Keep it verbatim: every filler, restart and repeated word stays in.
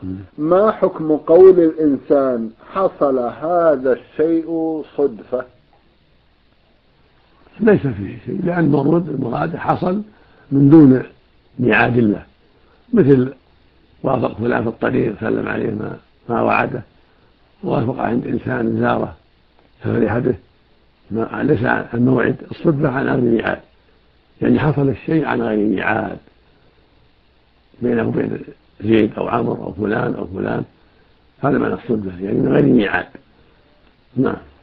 ما حكم قول الإنسان حصل هذا الشيء صدفة؟ ليس فيه شيء، لأن المراد المراد حصل من دون ميعاد الله، مثل وافق فلان في الطريق سلم عليه ما, ما وعده، وافق عند إنسان زاره ففرح به، ما ليس عن موعد. الصدفة عن غير ميعاد، يعني حصل الشيء عن غير ميعاد بينه وبين زيد أو عمرو أو فلان أو فلان، هذا معنى الصدفة، يعني من غير ميعاد. نعم.